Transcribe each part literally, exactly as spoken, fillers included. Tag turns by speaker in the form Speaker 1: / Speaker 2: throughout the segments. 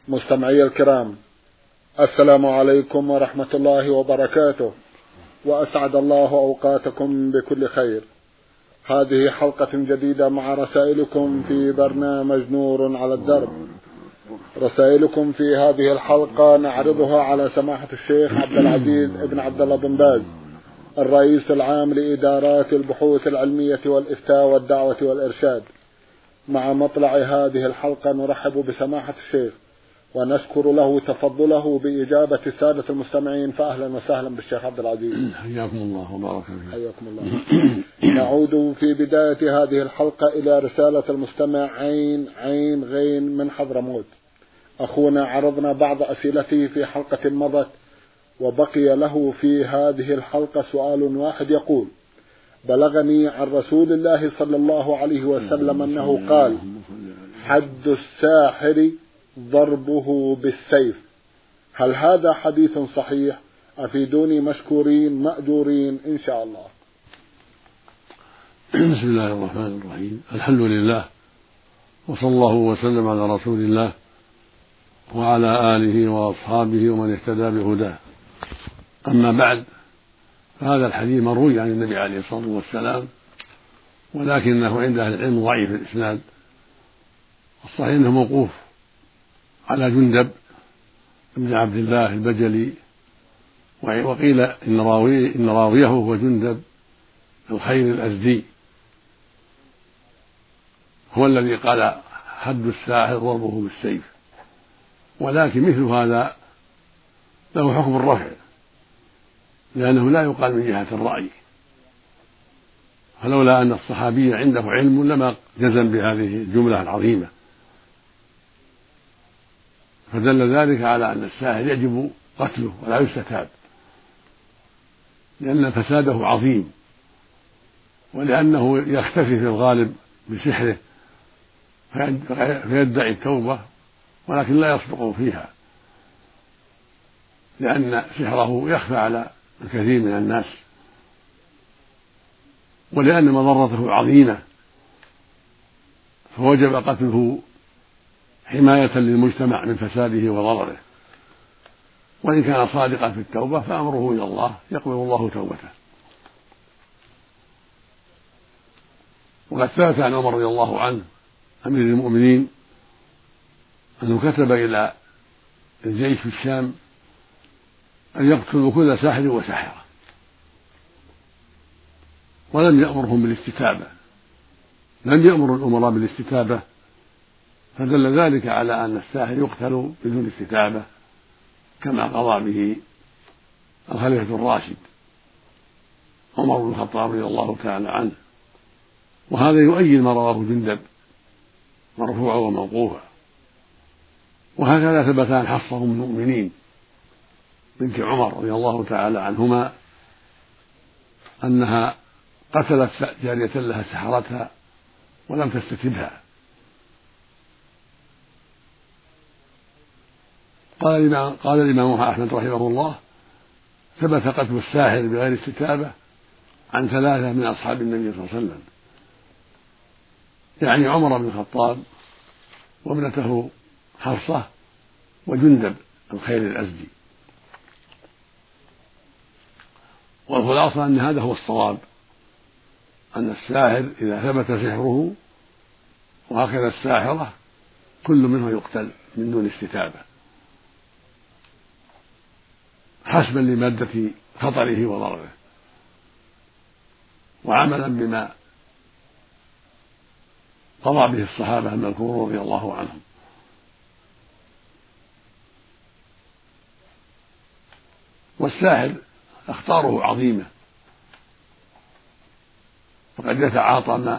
Speaker 1: مستمعي الكرام، السلام عليكم ورحمة الله وبركاته، وأسعد الله أوقاتكم بكل خير. هذه حلقة جديدة مع رسائلكم في برنامج نور على الدرب. رسائلكم في هذه الحلقة نعرضها على سماحة الشيخ عبد العزيز ابن عبد الله بن باز، الرئيس العام لإدارات البحوث العلمية والإفتاء والدعوة والإرشاد. مع مطلع هذه الحلقة نرحب بسماحة الشيخ ونشكر له تفضله بإجابة السادة المستمعين، فأهلا وسهلا بالشيخ عبد العزيز.
Speaker 2: حياكم الله وبارك فيكم.
Speaker 1: حياكم الله. نعود في بداية هذه الحلقة إلى رسالة المستمع عين عين غين من حضرموت. أخونا عرضنا بعض أسئلته في حلقة مضت، وبقي له في هذه الحلقة سؤال واحد يقول: بلغني عن رسول الله صلى الله عليه وسلم أنه قال: حد الساحر ضربه بالسيف. هل هذا حديث صحيح؟ أفيدوني مشكورين مأجورين إن شاء الله.
Speaker 2: بسم الله الرحمن الرحيم. الحمد لله، وصلى الله وسلم على رسول الله وعلى آله وأصحابه ومن اهتدى بهداه. أما بعد، فهذا الحديث مروي عن النبي عليه الصلاة والسلام، ولكنه عند أهل العلم ضعيف الإسناد. الصحيح أنه موقوف على جندب بن عبد الله البجلي، وقيل إن راويه إن راويه هو جندب الخير الأزدي، هو الذي قال: حد الساحر ضربه بالسيف. ولكن مثل هذا له حكم الرفع، لأنه لا يقال من جهة الرأي، فلولا أن الصحابي عنده علم لما جزم بهذه الجملة العظيمة. فدل ذلك على أن الساحر يجب قتله ولا يستتاب، لأن فساده عظيم، ولأنه يختفي في الغالب بسحره فيدعي التوبة ولكن لا يصدق فيها، لأن سحره يخفى على الكثير من الناس، ولأن مضرته عظيمة، فوجب قتله حماية للمجتمع من فساده وضرره. وإن كان صادقا في التوبة فأمره إلى الله، يقبل الله توبته. وقد ثبت عن عمر رضي الله عنه أمير المؤمنين أنه كتب إلى الجيش في الشام أن يقتلوا كل ساحر وساحرة، ولم يأمرهم بالاستتابة، لم يأمر الأمراء بالاستتابة، فدل ذلك على أن الساحر يقتل بدون استتابة، كما قضى به الخليفة الراشد عمر بن الخطاب رضي الله تعالى عنه. وهذا يؤيد ما رواه جندب مرفوعا وموقوفا. وهكذا ثبت عن حفصة أم المؤمنين بنت عمر رضي الله تعالى عنهما أنها قتلت جارية لها سحرتها ولم تستتبها. قال الإمام, قال الإمام أحمد رحمه الله: ثبت قتل الساحر بغير استتابة عن ثلاثة من أصحاب النبي صلى الله عليه وسلم، يعني عمر بن الخطاب وابنته حفصة وجندب الخير الأزدي. والخلاصة أن هذا هو الصواب، أن الساحر إذا ثبت سحره وهكذا الساحرة كل منه يقتل من دون استتابة، حسبا لمادة خطره وضرره، وعملا بما قضى به الصحابة المذكورون رضي الله عنهم. والساحر أخطاره عظيمة، فقد يتعاطى ما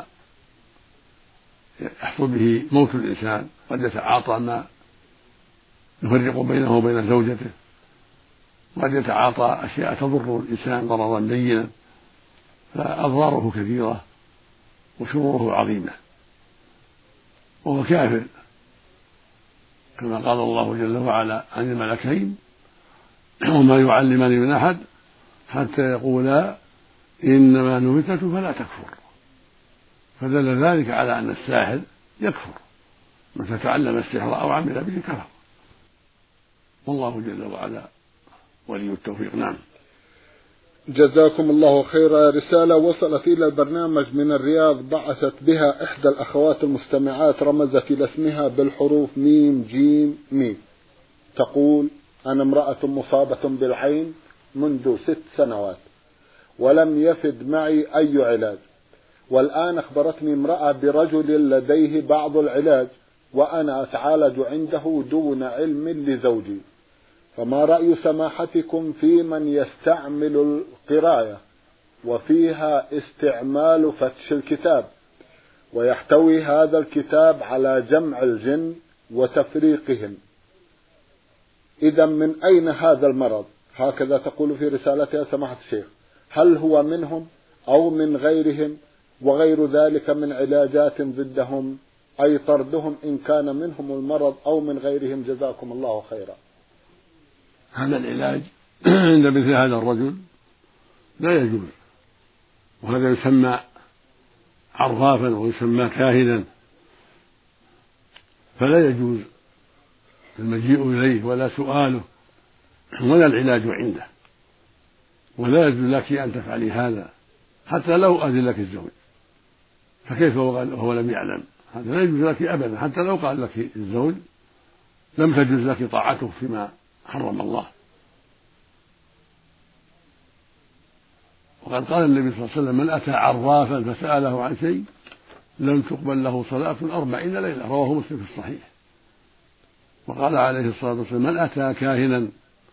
Speaker 2: يحصل به موت الإنسان، قد يتعاطى ما يفرق بينه وبين زوجته، قد يتعاطى أشياء تضر الإنسان ضررا بينا، فأضراره كثيرة وشروره عظيمة. وهو كافر، كما قال الله جل وعلا عن الملكين: وما يعلمان من أحد حتى يقولا إنما نحن فتنة فلا تكفر. فدل ذلك على أن الساحر يكفر، من تتعلم السحر أو عمل به كفر، والله جل وعلا ولي التوفيق. نعم.
Speaker 1: جزاكم الله خيرا. رسالة وصلت إلى البرنامج من الرياض بعثت بها إحدى الأخوات المستمعات، رمزت إلى اسمها بالحروف ميم جيم ميم. تقول: أنا امرأة مصابة بالعين منذ ست سنوات ولم يفد معي أي علاج، والآن أخبرتني امرأة برجل لديه بعض العلاج وأنا أتعالج عنده دون علم لزوجي، فما رأي سماحتكم في من يستعمل القراية وفيها استعمال فتش الكتاب، ويحتوي هذا الكتاب على جمع الجن وتفريقهم؟ إذا من أين هذا المرض؟ هكذا تقول في رسالتها سماحة الشيخ. هل هو منهم أو من غيرهم؟ وغير ذلك من علاجات ضدهم، أي طردهم إن كان منهم المرض أو من غيرهم. جزاكم الله خيرا.
Speaker 2: هذا العلاج عند مثل هذا الرجل لا يجوز، وهذا يسمى عرافا ويسمى كاهنا، فلا يجوز المجيء إليه ولا سؤاله ولا العلاج عنده، ولا يجوز لك أن تفعلي هذا حتى لو أذن لك الزوج، فكيف وهو لم يعلم؟ هذا لا يجوز لك أبدا، حتى لو قال لك الزوج لم تجوز لك طاعته فيما حرم الله. وقد قال النبي صلى الله عليه وسلم: من أتى عرافا فسأله عن شيء لم تقبل له صلاة أربعين ليلة، رواه مسلم في الصحيح. وقال عليه الصلاة والسلام: من أتى كاهنا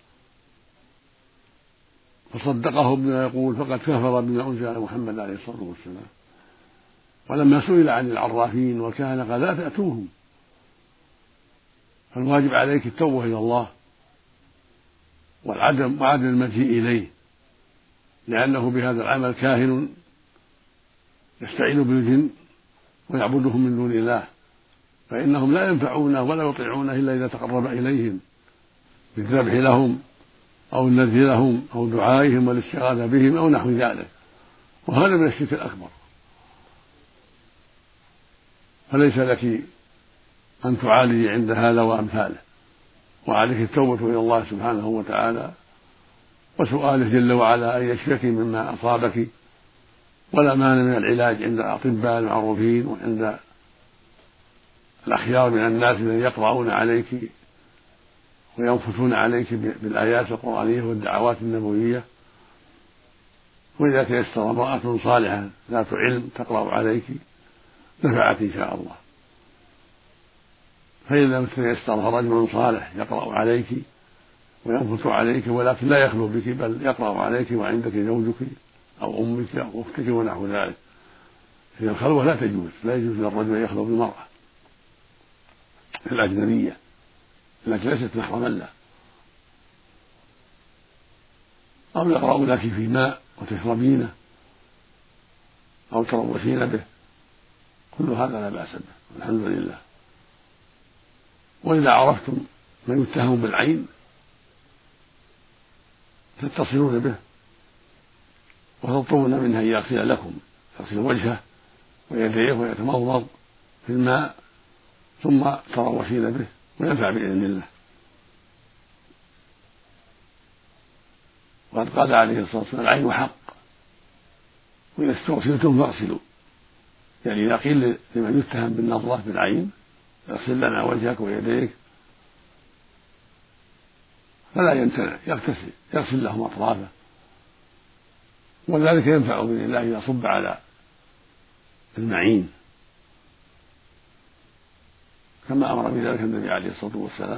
Speaker 2: فصدقه بما يقول فقد كفر بما أنزل على محمد عليه الصلاة والسلام. ولما سئل عن العرافين والكهنة قال: لا تأتوهم. فالواجب عليك التوبة إلى الله والعدم وعدم المجيء إليه، لأنه بهذا العمل كاهن يستعين بالجن ويعبدهم من دون الله، فإنهم لا ينفعونه ولا يطيعونه إلا إذا تقرب إليهم بالذبح لهم أو النذر لهم أو دعائهم والاستغاثة بهم أو نحو ذلك، وهذا من الشرك الأكبر. فليس لك أن تعالجي عند هذا وأمثاله، وعليك التوبة إلى الله سبحانه وتعالى وسؤاله جل وعلا أن يشفيك مما أصابك، ولا مانع من العلاج عند الأطباء المعروفين وعند الأخيار من الناس الذين يقرؤون عليك وينفتون عليك بالآيات القرآنية والدعوات النبوية. وإذا تيسر امرأة صالحة ذات علم تقرأ عليك نفعت إن شاء الله، فإذا لم تيسر رجل صالح يقرأ عليك وينفت عليك ولكن لا يخلو بك بل يقرأ عليك وعندك زوجك أو أمك أو أختك ونحو ذلك، هي الخلوة لا تجوز، لا يجوز للرجل أن يخلو بالمرأة الأجنبية التي ليست محرما له، أو يقرأ لك في ماء وتشربينه أو تروشين به، كل هذا لا بأس به الحمد لله. وإذا عرفتم من يتهم بالعين تتصلون به وتطلبون منه أن يغسل لكم، يغسل وجهه ويديه ويتمضمض في الماء ثم تروشين به وينفع بإذن الله. وقد قال عليه الصلاة والسلام: العين حق وإذا استغسلتم فاغسلوا، يعني إذا قيل لمن يتهم بالنظرة بالعين اغسل لنا وجهك ويديك فلا يمتنع، يغتسل يغسل لهم أطرافه، وذلك ينفع بإذن الله إذا صب على المعين كما أمر بذلك النبي عليه الصلاة والسلام.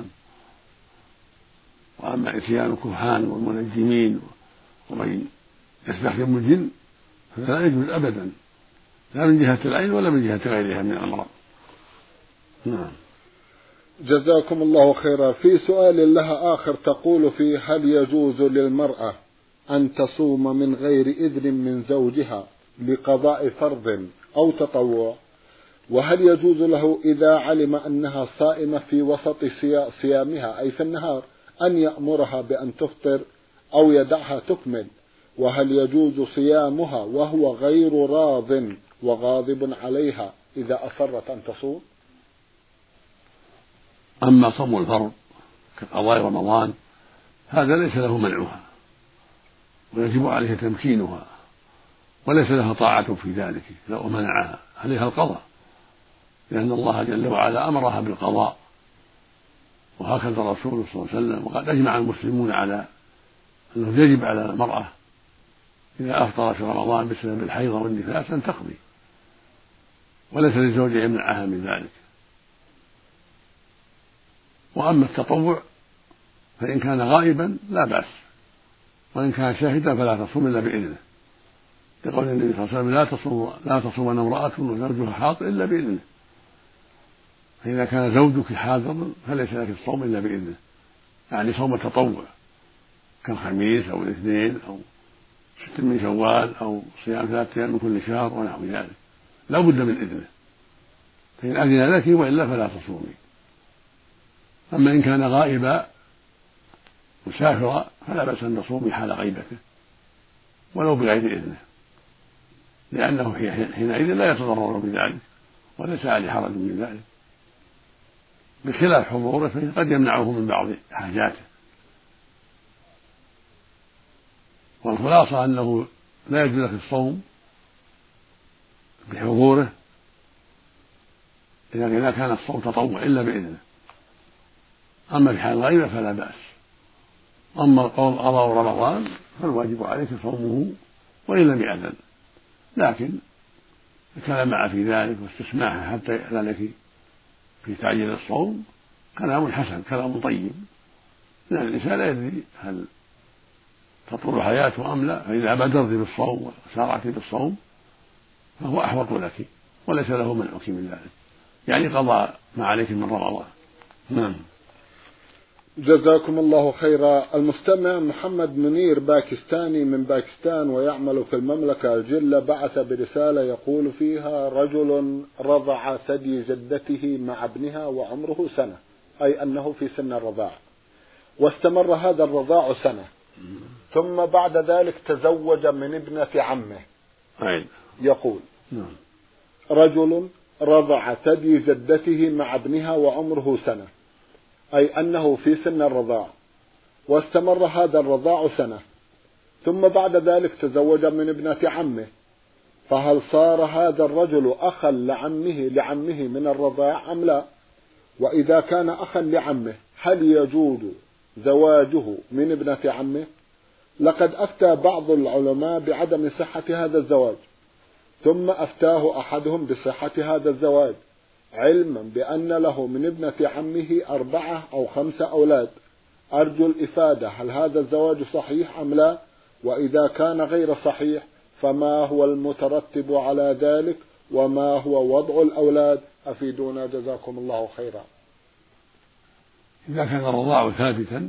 Speaker 2: وأما إتيان الكهان والمنجمين ومن يستخدم الجن فلا يجوز أبدا، لا من جهة العين ولا من جهة غيرها من الأمراض. نعم.
Speaker 1: جزاكم الله خيرا. في سؤال لها آخر تقول فيه: هل يجوز للمرأة أن تصوم من غير إذن من زوجها لقضاء فرض أو تطوع؟ وهل يجوز له إذا علم أنها صائمة في وسط صيامها أي في النهار أن يأمرها بأن تفطر أو يدعها تكمل؟ وهل يجوز صيامها وهو غير راض وغاضب عليها إذا أصرت أن تصوم؟
Speaker 2: أما صوم الفرض كقضاء رمضان هذا ليس له منعها ويجب عليه تمكينها وليس لها طاعة في ذلك لو منعها، عليها القضاء، لأن الله جل وعلا أمرها بالقضاء، وهكذا الرسول صلى الله عليه وسلم. وقد أجمع المسلمون على أنه يجب على المرأة إذا أفطر في رمضان بسبب الحيض والنفاس أن تقضي، وليس للزوج يمنعها من ذلك. وأما التطوع فإن كان غائبا لا بأس، وإن كان شاهدا فلا تصوم إلا بإذنه، يقول النبي صلى الله عليه وسلم لا تصوم لا تصومن امرأة وزوجها حاضر إلا بإذنه، فإذا كان زوجك حاضرا فليس لك الصوم إلا بإذنه، يعني صوم التطوع كالخميس أو الاثنين أو ست من شوال أو صيام ثلاثة أيام من كل شهر ونحو ذلك، لا بد من إذنه، فإن أذن لك وإلا فلا تصومي. أما إن كان غائبا مسافرا فلا بأس أن تصومي حال غيبته ولو بغير إذنه، لأنه حينئذ لا يتضرر بذلك وليس عليه حرج من ذلك، بخلاف حضوره فإن قد يمنعه من بعض حاجاته. والخلاصة أنه لا يجوز لك الصوم بحضوره إذا كان الصوم تطوع إلا بإذنه، أما في حال الغيبة فلا بأس. أما قضاء رمضان فالواجب عليك صومه وإن لم يأذن، لكن الكلام مع في ذلك واستسماحه حتى يأذن لك في تعجيل الصوم كلام حسن، كلام طيب، لأن الإنسان لا يدري هل تطول حياته أم لا، فإذا بادرت بالصوم وسارعت بالصوم فهو أحوط لك وليس له منعك من ذلك، يعني قضى ما عليك من رمضان. نعم.
Speaker 1: جزاكم الله خيرا. المستمع محمد منير باكستاني من باكستان ويعمل في المملكة الجلة بعث برسالة يقول فيها: رجل رضع ثدي جدته مع ابنها وعمره سنة، أي أنه في سن الرضاع، واستمر هذا الرضاع سنة، ثم بعد ذلك تزوج من ابنة عمه. يقول: رجل رضع ثدي جدته مع ابنها وعمره سنة، أي أنه في سن الرضاع، واستمر هذا الرضاع سنة، ثم بعد ذلك تزوج من ابنة عمه، فهل صار هذا الرجل أخا لعمه لعمه من الرضاع أم لا؟ وإذا كان أخا لعمه هل يجوز زواجه من ابنة عمه؟ لقد أفتى بعض العلماء بعدم صحة هذا الزواج، ثم أفتاه أحدهم بصحة هذا الزواج، علما بأن له من ابنة عمه أربعة أو خمسة أولاد. أرجو الإفادة، هل هذا الزواج صحيح أم لا؟ وإذا كان غير صحيح فما هو المترتب على ذلك، وما هو وضع الأولاد؟ أفيدونا جزاكم الله خيرا.
Speaker 2: إذا كان الرضاع ثابتا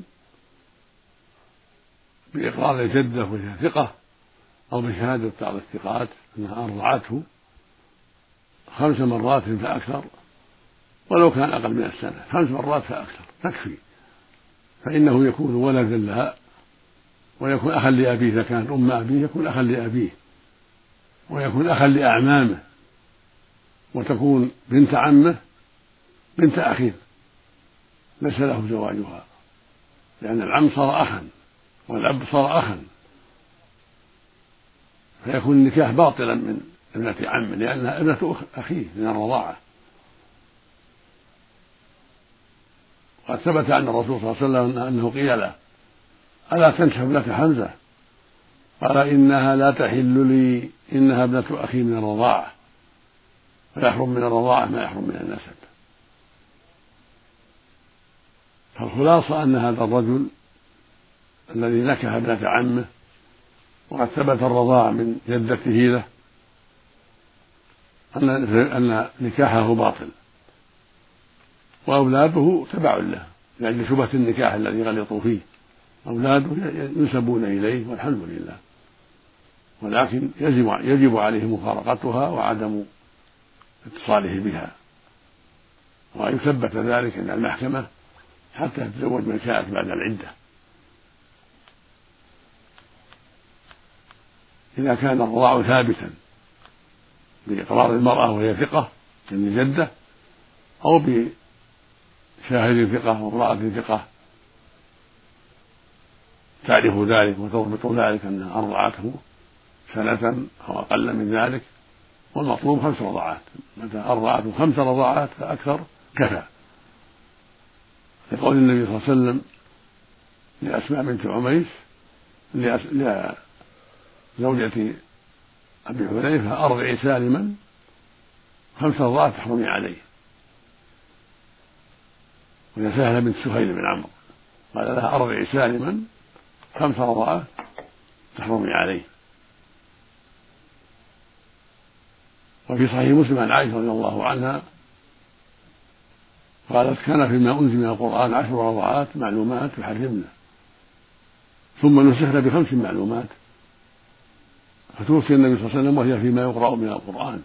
Speaker 2: بإقرار الجدة وهي ثقة أو بشهادة بعض الثقات أنها أرضعته خمس مرات فأكثر، ولو كان أقل من السنة خمس مرات فأكثر تكفي، فإنه يكون ولدا لها ويكون أخا لأبيه، إذا كانت أم أبيه يكون أخا لأبيه ويكون أخا لأعمامه، وتكون بنت عمه بنت أخيه ليس له زواجها، لأن العم صار أخا والأب صار أخا، فيكون النكاح باطلا من ابنة عم لأنها ابنة أخيه من الرضاعة. قد ثبت عن الرسول صلى الله عليه وسلم أنه قيل له: ألا تنكح ابنة حمزة؟ قال: إنها لا تحل لي، إنها ابنة أخي من الرضاعة، فيحرم من الرضاعة ما يحرم من النسب. فالخلاصة أن هذا الرجل الذي نكح ابنة عمه وقد ثبت الرضاع من جدته له أن نكاحه باطل، وأولاده تبع له لأجل شبهة النكاح الذي غلطوا فيه، أولاده ينسبون إليه والحمد لله، ولكن يجب يجب عليه مفارقتها وعدم اتصاله بها، ويثبت ذلك عند المحكمة حتى تتزوج من شاءت بعد العدة. إذا كان الرضاع ثابتا بإقرار المرأة وهي ثقة من جدة، أو بشاهد ثقة وامرأة ثقة تعرف ذلك وتضبط ذلك أنها أرضعته سنة أو أقل من ذلك، والمطلوب خمس رضعات. متى أرضعته خمس رضعات فأكثر كفى، لقول النبي صلى الله عليه وسلم لأسماء بنت عميس لزوجة أبي حذيفة: أرضعي سالما خمس رضعات تحرمي عليه. ولسهل بنت سهيل بن عمرو قال لها: أرضعي سالما خمس رضعات تحرمي عليه. وفي صحيح مسلم عن عائشة رضي الله عنها قالت: كان فيما أنزل من القرآن عشر رضعات معلومات يحرمنا، ثم نسخنا بخمس معلومات، فتوفي النبي صلى الله عليه وسلم وهي فيما يقرأ من القرآن.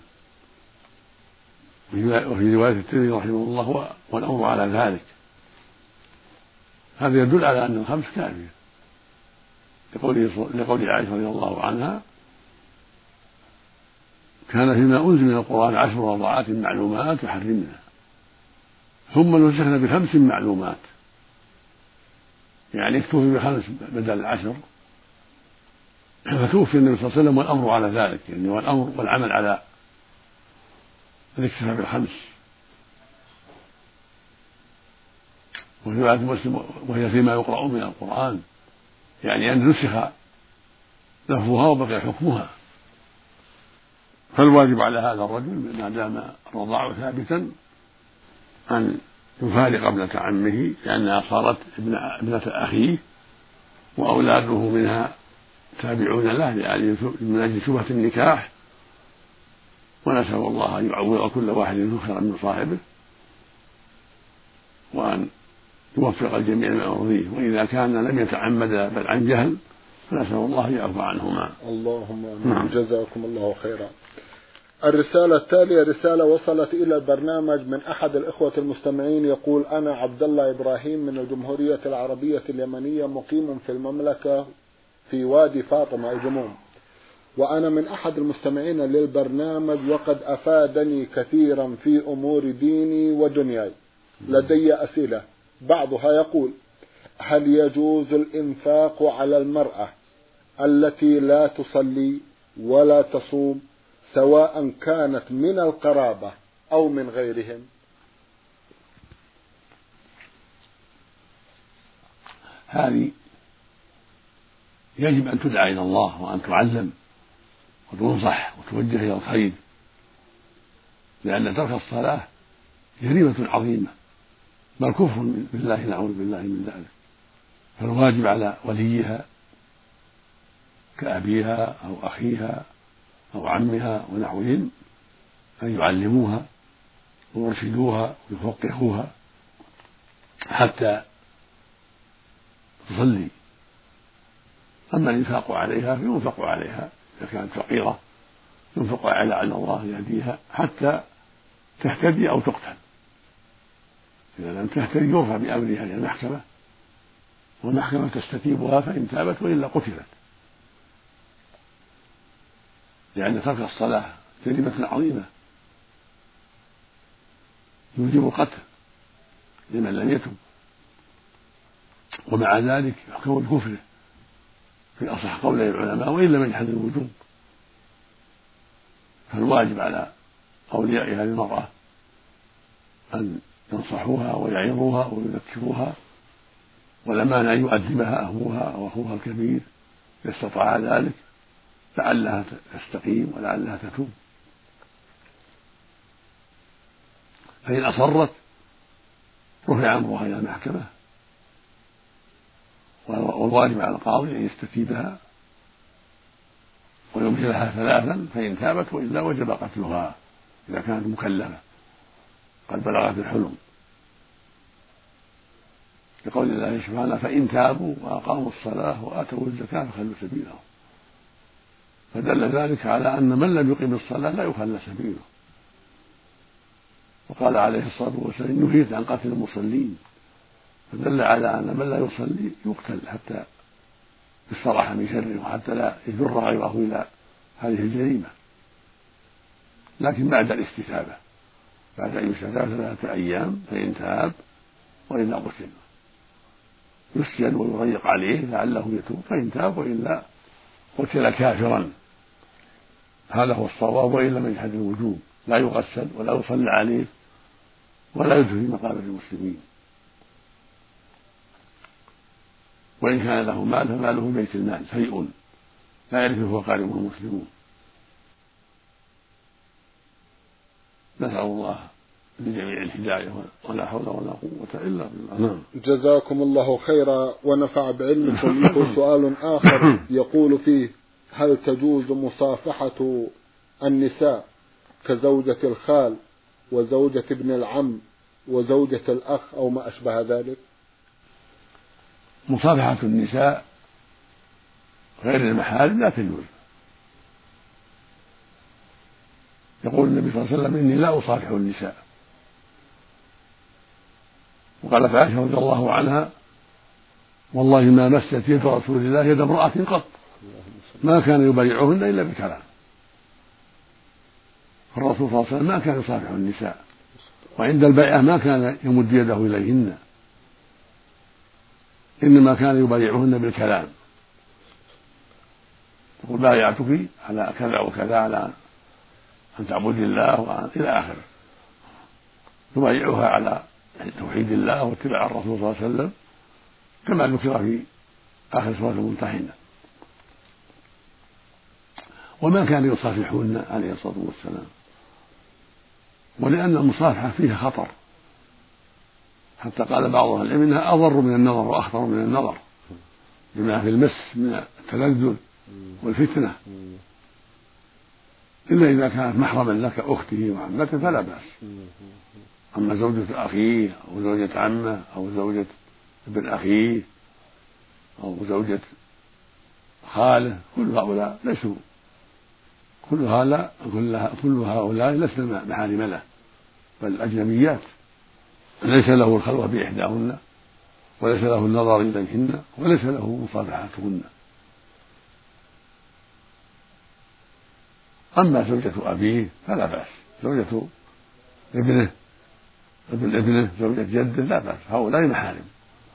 Speaker 2: وفي رواية الترمذي رحمه الله: والأمر على ذلك. هذا يدل على أن الخمس كافية، لقول عائشة رضي الله عنها: كان فيما أنزل من القرآن عشر رضعات معلومات يحرمنا، ثم نسخنا بخمس معلومات، يعني اكتفي بخمس بدل العشر. فتوفي النبي صلى الله عليه وسلم والأمر على ذلك، يعني والأمر والعمل على الاكتفاء بالخمس. وفي رواية مسلم: وهي فيما يقرأ من القرآن، يعني أن نسخ لفظها وبقي حكمها. فالواجب على هذا الرجل ما دام الرضاع ثابتا أن يفارق ابنة عمه، لأنها صارت ابنة أخيه وأولاده منها تابعون له من أجل شبهة النكاح. ونسأل الله أن يعوض كل واحد خيرا من صاحبه، وأن يوفق الجميع لما يرضيه. وإذا كان لم يتعمد بل عن جهل فنسأل الله أن يعفو عنهما.
Speaker 1: اللهم آمين. جزاكم الله خيرا. الرسالة التالية رسالة وصلت إلى البرنامج من أحد الإخوة المستمعين، يقول: أنا عبد الله إبراهيم من الجمهورية العربية اليمنية، مقيم في المملكة في وادي فاطمة الجموم، وأنا من أحد المستمعين للبرنامج، وقد أفادني كثيرا في أمور ديني ودنياي. لدي أسئلة، بعضها يقول: هل يجوز الإنفاق على المرأة التي لا تصلي ولا تصوم، سواء كانت من القرابة أو من غيرهم؟
Speaker 2: هذه يجب أن تدعى إلى الله وأن تعلم وتنصح وتوجه إلى الخير، لأن ترك الصلاة جريمة عظيمة بل كفر بالله، نعوذ بالله من ذلك. فالواجب على وليها كأبيها أو أخيها أو عمها ونحوهم أن يعلموها ويرشدوها ويفقهوها حتى تصلي. أما الإنفاق عليها فينفق عليها إذا كانت فقيرة، ينفق على أن الله يهديها حتى تهتدي أو تقتل. إذا لم تهتدي يرفع بأمرها إلى المحكمة، والمحكمة تستتيبها فإن تابت، وإلا قتلت. لأن ترك الصلاة جريمة عظيمة يوجب القتل لمن لم يتب، ومع ذلك يحكم بكفره في أصح قولي العلماء وإن لم يجحد الوجوب. فالواجب على أولياء هذه المرأة أن ينصحوها ويعظوها ويذكروها، والأمان أن يؤدبها أبوها أو أخوها الكبير إذا استطاع ذلك، لعلها تستقيم ولعلها تتوب. فإن أصرت رفع أمرها إلى المحكمة، والواجب على القاضي أن يستتيبها ويمهلها ثلاثا، فإن تابت وإلا وجب قتلها إذا كانت مكلفة قد بلغت الحلم، لقول الله سبحانه: فإن تابوا وأقاموا الصلاة وآتوا الزكاة فخلوا سبيلهم. فدل ذلك على أن من لم يقم الصلاة لا يخلى سبيله. وقال عليه الصلاة والسلام: نهيت عن قتل المصلين، فدل على أن من لا يصلي يقتل حتى يستراح من شره وحتى لا يجر غيره إلى هذه الجريمة، لكن بعد الاستتابة، بعد أن يستتاب ثلاثة أيام، فإن تاب وإلا قتل. يسجن ويضيق عليه لعله يتوب، فإن تاب وإلا قتل كافرا. هذا هو الصواب، وإلا من جهة الوجوب لا يغسل ولا يصلى عليه ولا يدفن في مقابر المسلمين. وإن كان له مال فماله بيت المال شيء لا يرثه أقاربه المسلمون. نسأل الله لجميع الهداية ولا حول ولا قوة إلا بالله.
Speaker 1: جزاكم الله خيرا ونفع بعلمكم. له سؤال آخر يقول فيه: هل تجوز مصافحة النساء كزوجة الخال وزوجة ابن العم وزوجة الأخ أو ما أشبه ذلك؟
Speaker 2: مصافحة النساء غير المحارم لا تجوز. يقول النبي صلى الله عليه وسلم: إني لا أصافح النساء. وقالت عائشة رضي الله عنها: والله ما مست يد رسول الله يد امرأة قط، ما كان يبايعهن إلا بكلام. فالرسول صلى الله عليه وسلم ما كان يصافح النساء، وعند البيعة ما كان يمد يده إليهن، إنما كان يبايعهن بالكلام. يقول: بايعتك على كذا وكذا، على أن تعبد الله إلى آخره. يبايعها على توحيد الله واتباع الرسول صلى الله عليه وسلم، كما ذكر في آخر سورة الممتحنة. وما كان يصافحهن عليه الصلاة والسلام، ولأن المصافحة فيها خطر، حتى قال بعض أهل العلم إنها أضر من النظر وأخطر من النظر، بما في المس من التلذذ والفتنة، إلا إذا كانت محرما لك أخته وعمته فلا بأس. أما زوجة أخيه أو زوجة عمه أو زوجة ابن أخيه أو زوجة خاله، كل هؤلاء ليسوا كل هؤلاء كل هؤلاء لسنا محارم له، بل أجنبيات، ليس له الخلوة بإحداهن وليس له النظر إليهن وليس له مصافحتهن. أما زوجة أبيه فلا بأس، زوجة ابنه ابن ابنه زوجة جده لا بأس، هؤلاء محارم.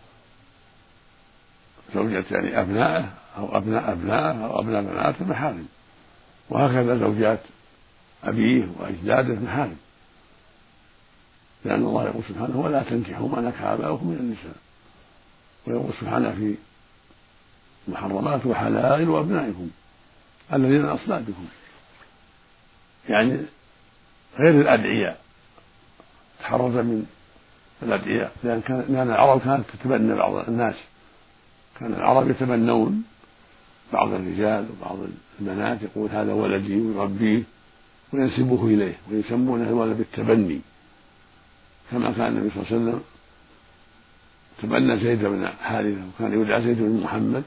Speaker 2: زوجة يعني أبنائه أو أبناء أبنائه أو أبناء بناته محارم، وهكذا زوجات أبيه وأجداده محارم، لأن الله يقول سبحانه: ولا تنكحوا ما نكح آباؤكم من النساء. ويقول سبحانه في محرمات: وحلائل وأبنائكم الذين من أصلابكم، يعني غير الأدعياء، تحرز من الأدعياء، لأن كان لأن العرب كانت تتبنى بعض الناس، كان العرب يتبنون بعض الرجال وبعض البنات، يقول: هذا ولدي، ويربيه وينسبوه إليه ويسمونه الولد بالتبني، كما كان النبي صلى الله عليه وسلم تبنى زيد بن حارثة وكان يدعى زيد بن محمد،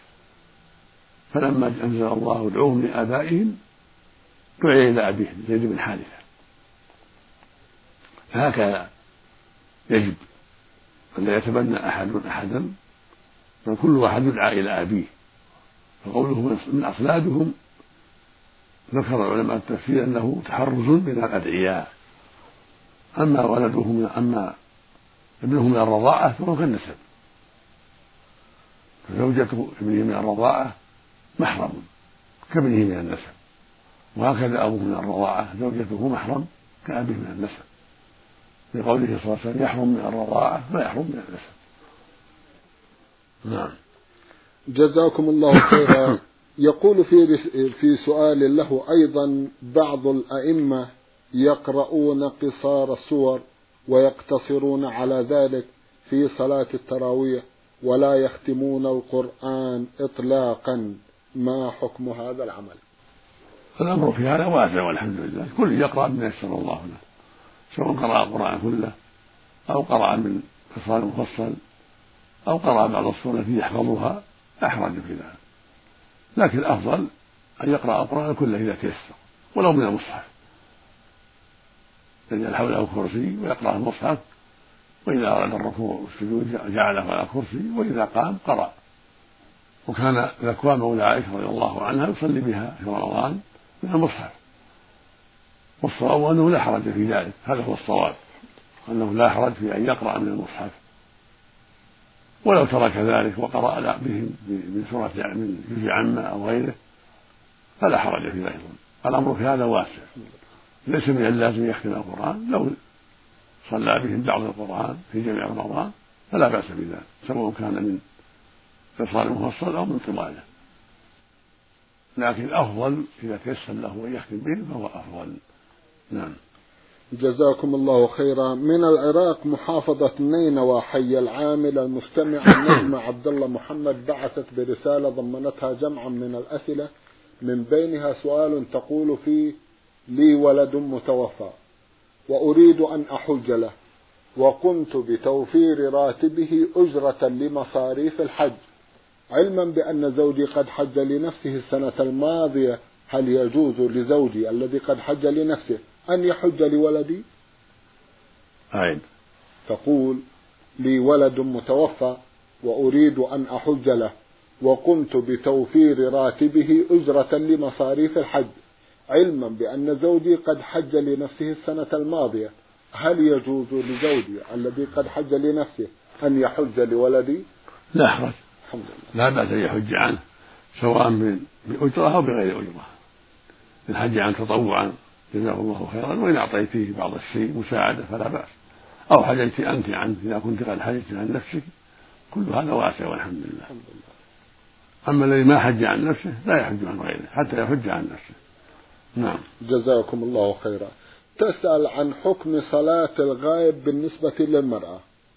Speaker 2: فلما أنزل الله: ادعوهم لآبائهم، دعي إلى أبيه زيد بن حارثة. فهكذا يجب أن لا يتبنى أحد أحدا، بل كل واحد يدعى إلى أبيه. فقوله من أصلابهم ذكر علماء التفسير أنه تحرز من الأدعياء. أما ولده من أما ابنه من الرضاعة فهو كالنسب، فزوجة ابنه من الرضاعة محرم كابنه من النسب، وهكذا أبوه من الرضاعة زوجته محرم كأبيه من النسب، لقوله صلى الله عليه وسلم: يحرم من الرضاعة ما يحرم من النسب. نعم.
Speaker 1: جزاكم الله خيرا. يقول في في سؤال له أيضا: بعض الأئمة يقرؤون قصار السور ويقتصرون على ذلك في صلاة التراويح ولا يختمون القرآن إطلاقا، ما حكم هذا العمل؟
Speaker 2: الأمر في هذا واسع والحمد لله، كل يقرأ بما يسر الله له، سواء قرأ القرآن كله أو قرأ من قصار مفصل أو قرأ بعض السور التي يحفظها، لا حرج في ذلك، لكن الأفضل أن يقرأ القرآن كله إذا تيسر ولو من المصحف، يجعل حوله الكرسي ويقرأ المصحف، وإذا أراد الركوع والسجود جعله على الكرسي، وإذا قام قرأ. وكان ذكوان مولى عائشة رضي الله عنها يصلي بها في رمضان من المصحف، والصواب أنه لا حرج في ذلك، هذا هو الصواب، أنه لا حرج في أن يقرأ من المصحف. ولو ترك ذلك وقرأ بهم من سورة من جزء عامة أو غيره فلا حرج في ذلك. الأمر في هذا واسع، ليس من اللازم يختم القرآن، لو صلى بهم بعض القرآن في جميع رمضان فلا بأس بذلك، سواء كان من إرسال مفصل أو من طواله، لكن الأفضل إذا تيسر له أن يختم بهم فهو أفضل. نعم.
Speaker 1: جزاكم الله خيرا. من العراق محافظة نينوى حي العامل المستمع النجمة عبد الله محمد بعثت برسالة ضمنتها جمعا من الأسئلة، من بينها سؤال تقول فيه: لي ولد متوفى وأريد أن أحج له، وقمت بتوفير راتبه أجرة لمصاريف الحج، علما بأن زوجي قد حج لنفسه السنة الماضية، هل يجوز لزوجي الذي قد حج لنفسه أن يحج لولدي؟
Speaker 2: عين.
Speaker 1: تقول: لي ولد متوفى وأريد أن أحج له، وقمت بتوفير راتبه أجرة لمصاريف الحج، علما بأن زوجي قد حج لنفسه السنة الماضية، هل يجوز لزوجي الذي قد حج لنفسه أن يحج لولدي؟
Speaker 2: لا حرج،
Speaker 1: الحمد لله.
Speaker 2: لا بأس أن يحج عنه، سواء بأجرة أو بغير أجرة. الحج عن تطوعا جزاه الله خيرا، وإن أعطيتيه بعض الشيء مساعدة فلا بأس، أو حججت أنت عنه إذا كنت قد حججت عن نفسك، كل هذا واسع والحمد لله. أما الذي ما حج عن نفسه لا يحج عن غيره حتى يحج عن نفسه. نعم.
Speaker 1: جزاكم الله خيرا. تسأل عن حكم صلاة الغائب بالنسبة للمرأة.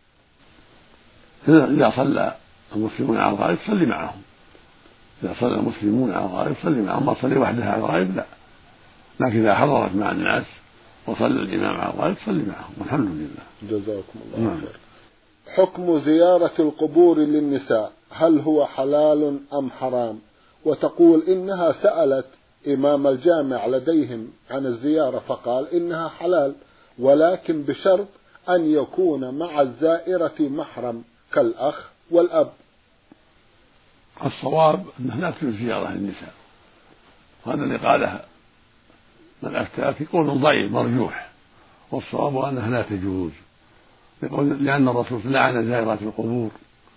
Speaker 2: إذا صلى المسلمون على الغائب صلي معهم، إذا صلى المسلمون على الغائب صلي معهم، ما صلي وحدها على الغائب لا، لكن إذا حضرت مع الناس وصلى الإمام على الغائب صلي معهم والحمد لله.
Speaker 1: جزاكم الله نعم. خير. حكم زيارة القبور للنساء، هل هو حلال أم حرام؟ وتقول إنها سألت إمام الجامع لديهم عن الزيارة فقال إنها حلال، ولكن بشرط أن يكون مع الزائرة محرم كالأخ والأب.
Speaker 2: الصواب أنه لا تجوز زيارة للنساء، وهذا اللي قاله من أفتى في قول ضعيف مرجوح، والصواب أنها لا تجوز، لأن الرسول لعن زائرات القبور،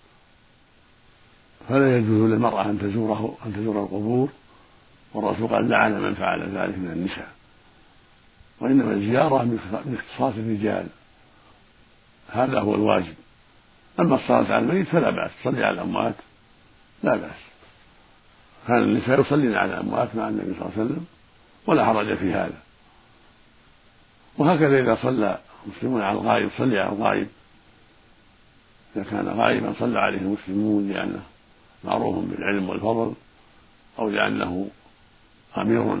Speaker 2: فلا يجوز للمرأة أن تزوره أن تزور القبور، والرسول قال لعن من فعل ذلك من النساء. وإنما الزيارة من اختصاص الرجال، هذا هو الواجب. أما الصلاة على الميت فلا بأس، تصلي على الأموات لا بأس، كان النساء يصلين على الأموات مع النبي صلى الله عليه وسلم ولا حرج في هذا. وهكذا إذا صلى المسلمون على الغائب صلي على الغائب، إذا كان غائبا صلى عليه المسلمون لأنه معروف بالعلم والفضل، أو لأنه أمير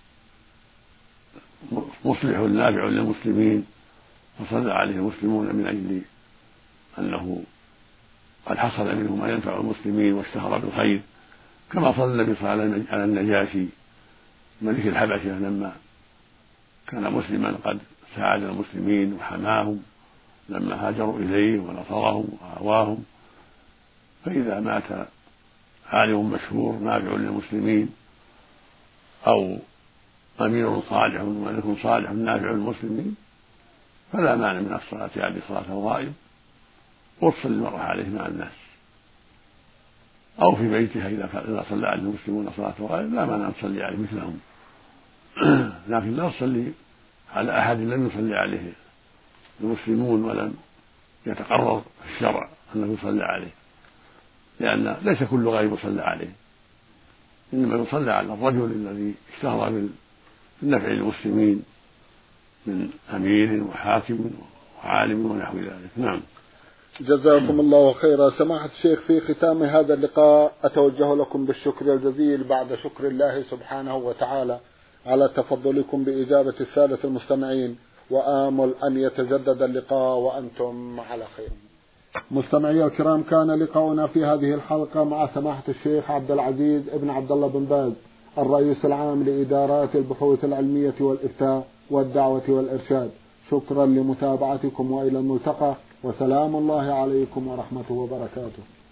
Speaker 2: مصلح نافع للمسلمين فصلى عليه المسلمون من أجل أنه قد حصل منه ما ينفع المسلمين واشتهر بالخير، كما صلى النبي صلى الله عليه وسلم على النجاشي ملك الحبشة لما كان مسلما قد ساعد المسلمين وحماهم لما هاجروا إليه ونصرهم وآواهم. فإذا مات عالم مشهور نافع للمسلمين أو أمير صالح وملك صالح نافع للمسلمين فلا مانع من الصلاة عليه صلاة الغائب، وتصلي المرأة عليه مع الناس، أو في بيتها إذا صلى عليه المسلمون صلاة الغائب لا مانع أن تصلي عليه مثلهم، لكن لا تصلي على أحد لم يصلي عليه المسلمون ولم يتقرر في الشرع أنه يصلى عليه، لأن ليس كل غائب يصلى عليه، إنما يصلى على الرجل الذي اشتهر بالنفع للمسلمين من أمير وحاكم وعالم ونحو ذلك. نعم.
Speaker 1: جزاكم الله خيرا. سماحة الشيخ، في ختام هذا اللقاء أتوجه لكم بالشكر الجزيل بعد شكر الله سبحانه وتعالى على تفضلكم بإجابة السادة المستمعين، وآمل أن يتجدد اللقاء وأنتم على خير. مستمعي الكرام، كان لقاؤنا في هذه الحلقة مع سماحة الشيخ عبد العزيز ابن عبد الله بن باز، الرئيس العام لإدارات البحوث العلمية والإفتاء والدعوة والإرشاد. شكرا لمتابعتكم وإلى الملتقى، وسلام الله عليكم ورحمته وبركاته.